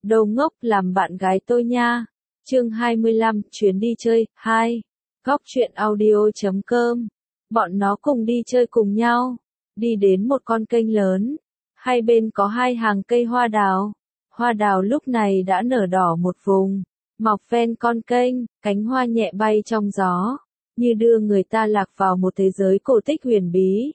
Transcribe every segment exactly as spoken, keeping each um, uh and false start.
Đồ ngốc làm bạn gái tôi nha. Chương hai mươi lăm, chuyến đi chơi, hai. Góc truyện audio chấm com. Bọn nó cùng đi chơi cùng nhau. Đi đến một con kênh lớn. Hai bên có hai hàng cây hoa đào. Hoa đào lúc này đã nở đỏ một vùng. Mọc ven con kênh, cánh hoa nhẹ bay trong gió. Như đưa người ta lạc vào một thế giới cổ tích huyền bí.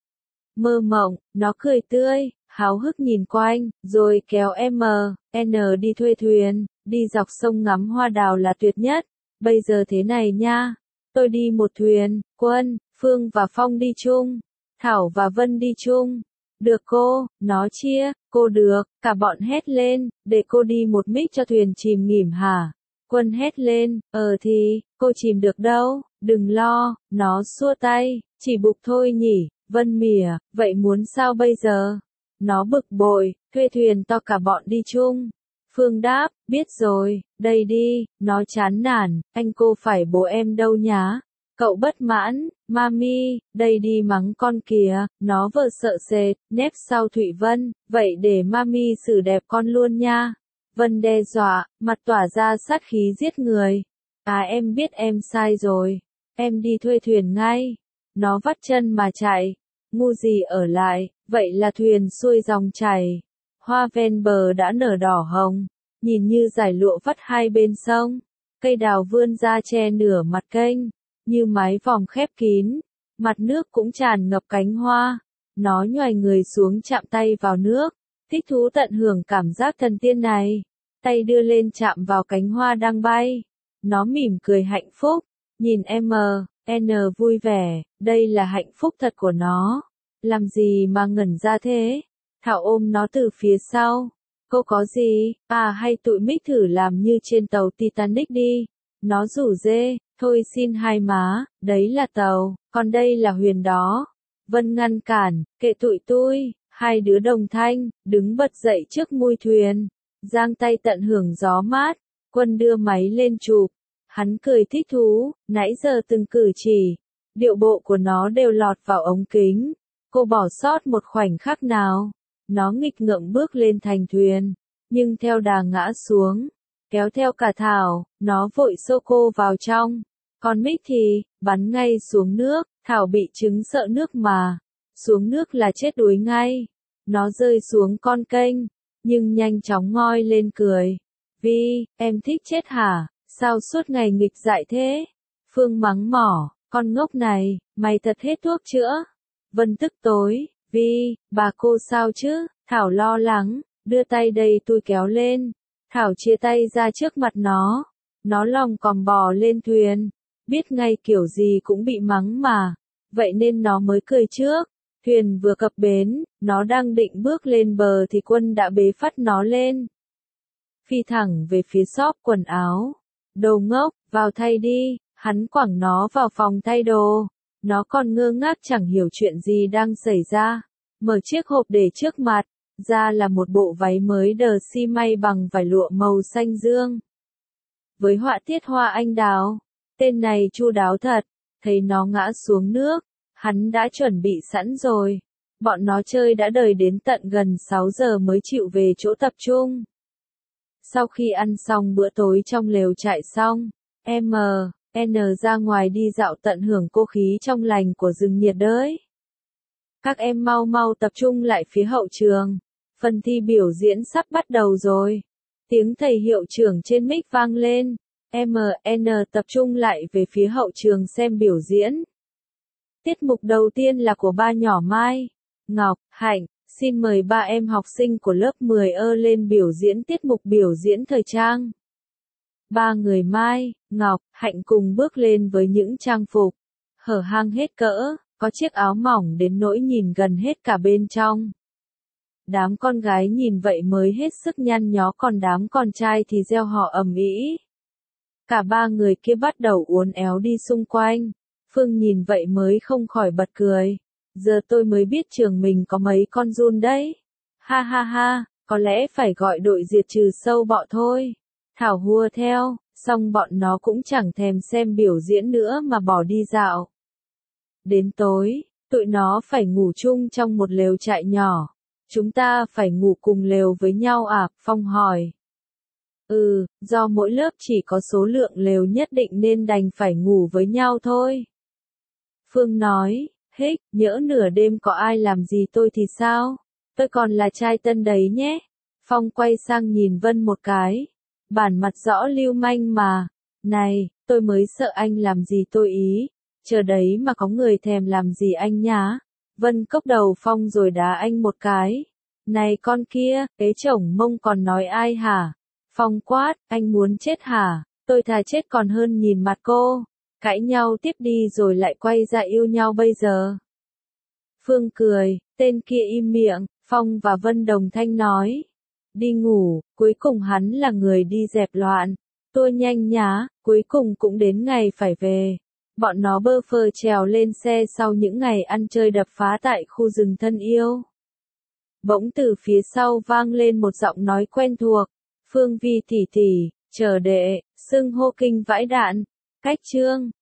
Mơ mộng, nó cười tươi, háo hức nhìn quanh, rồi kéo M, N đi thuê thuyền, đi dọc sông ngắm hoa đào là tuyệt nhất. Bây giờ thế này nha, tôi đi một thuyền, Quân, Phương và Phong đi chung, Thảo và Vân đi chung. Được cô, nó chia, cô được, cả bọn hét lên, để cô đi một mích cho thuyền chìm nghỉm hả? Quân hét lên, ờ thì, cô chìm được đâu, đừng lo, nó xua tay, chỉ bục thôi nhỉ. Vân mỉa, vậy muốn sao bây giờ? Nó bực bội, thuê thuyền to cả bọn đi chung. Phương đáp, biết rồi, đây đi, nó chán nản, anh cô phải bố em đâu nhá. Cậu bất mãn, mami, đây đi mắng con kìa, nó vờ sợ sệt, nép sau Thụy Vân, vậy để mami xử đẹp con luôn nha. Vân đe dọa, mặt tỏa ra sát khí giết người. À em biết em sai rồi, em đi thuê thuyền ngay. Nó vắt chân mà chạy, ngu gì ở lại, vậy là thuyền xuôi dòng chảy. Hoa ven bờ đã nở đỏ hồng, nhìn như dải lụa vắt hai bên sông. Cây đào vươn ra che nửa mặt kênh, như mái vòm khép kín, mặt nước cũng tràn ngập cánh hoa. Nó nhoài người xuống chạm tay vào nước, thích thú tận hưởng cảm giác thần tiên này. Tay đưa lên chạm vào cánh hoa đang bay. Nó mỉm cười hạnh phúc, nhìn M, N vui vẻ, đây là hạnh phúc thật của nó. Làm gì mà ngẩn ra thế? Thảo ôm nó từ phía sau. Cô có gì? À hay tụi mích thử làm như trên tàu Titanic đi. Nó rủ dê, thôi xin hai má, đấy là tàu, còn đây là huyền đó. Vân ngăn cản, kệ tụi tôi, hai đứa đồng thanh, đứng bật dậy trước mui thuyền. Giang tay tận hưởng gió mát, Quân đưa máy lên chụp. Hắn cười thích thú, nãy giờ từng cử chỉ, điệu bộ của nó đều lọt vào ống kính. Cô bỏ sót một khoảnh khắc nào. Nó nghịch ngợm bước lên thành thuyền, nhưng theo đà ngã xuống, kéo theo cả Thảo, nó vội xô cô vào trong. Còn Mích thì, bắn ngay xuống nước, Thảo bị chứng sợ nước mà. Xuống nước là chết đuối ngay. Nó rơi xuống con kênh, nhưng nhanh chóng ngoi lên cười. Vi, em thích chết hả? Sao suốt ngày nghịch dại thế? Phương mắng mỏ, con ngốc này, mày thật hết thuốc chữa. Vân tức tối, Vi, bà cô sao chứ? Thảo lo lắng, đưa tay đây tôi kéo lên. Thảo chia tay ra trước mặt nó. Nó lòng còm bò lên thuyền. Biết ngay kiểu gì cũng bị mắng mà. Vậy nên nó mới cười trước. Thuyền vừa cập bến, nó đang định bước lên bờ thì Quân đã bế phát nó lên. Phi thẳng về phía shop quần áo. Đồ ngốc, vào thay đi, hắn quẳng nó vào phòng thay đồ. Nó còn ngơ ngác chẳng hiểu chuyện gì đang xảy ra. Mở chiếc hộp để trước mặt, ra là một bộ váy mới đờ si may bằng vải lụa màu xanh dương. Với họa tiết hoa anh đào, tên này chu đáo thật, thấy nó ngã xuống nước, hắn đã chuẩn bị sẵn rồi. Bọn nó chơi đã đợi đến tận gần sáu giờ mới chịu về chỗ tập trung. Sau khi ăn xong bữa tối trong lều trại xong, M, N ra ngoài đi dạo tận hưởng cô khí trong lành của rừng nhiệt đới. Các em mau mau tập trung lại phía hậu trường. Phần thi biểu diễn sắp bắt đầu rồi. Tiếng thầy hiệu trưởng trên mic vang lên. M, N tập trung lại về phía hậu trường xem biểu diễn. Tiết mục đầu tiên là của ba nhỏ Mai, Ngọc, Hạnh. Xin mời ba em học sinh của lớp mười ơ lên biểu diễn tiết mục biểu diễn thời trang. Ba người Mai, Ngọc, Hạnh cùng bước lên với những trang phục hở hang hết cỡ, có chiếc áo mỏng đến nỗi nhìn gần hết cả bên trong. Đám con gái nhìn vậy mới hết sức nhăn nhó, còn đám con trai thì reo hò ầm ĩ. Cả ba người kia bắt đầu uốn éo đi xung quanh. Phương nhìn vậy mới không khỏi bật cười. Giờ tôi mới biết trường mình có mấy con giun đấy. Ha ha ha, có lẽ phải gọi đội diệt trừ sâu bọ thôi. Thảo hùa theo, xong bọn nó cũng chẳng thèm xem biểu diễn nữa mà bỏ đi dạo. Đến tối, tụi nó phải ngủ chung trong một lều trại nhỏ. Chúng ta phải ngủ cùng lều với nhau à? Phong hỏi. Ừ, do mỗi lớp chỉ có số lượng lều nhất định nên đành phải ngủ với nhau thôi. Phương nói, hích, nhỡ nửa đêm có ai làm gì tôi thì sao? Tôi còn là trai tân đấy nhé. Phong quay sang nhìn Vân một cái. Bản mặt rõ lưu manh mà. Này, tôi mới sợ anh làm gì tôi ý. Chờ đấy mà có người thèm làm gì anh nhá. Vân cốc đầu Phong rồi đá anh một cái. Này con kia, ế chổng mông còn nói ai hả? Phong quát, anh muốn chết hả? Tôi thà chết còn hơn nhìn mặt cô. Cãi nhau tiếp đi rồi lại quay ra yêu nhau bây giờ. Phương cười, tên kia im miệng, Phong và Vân đồng thanh nói. Đi ngủ, cuối cùng hắn là người đi dẹp loạn. Tôi nhanh nhá, cuối cùng cũng đến ngày phải về. Bọn nó bơ phờ trèo lên xe sau những ngày ăn chơi đập phá tại khu rừng thân yêu. Bỗng từ phía sau vang lên một giọng nói quen thuộc. Phương Vi tỷ tỷ, chờ đệ, xưng hô kinh vãi đạn. Cách chương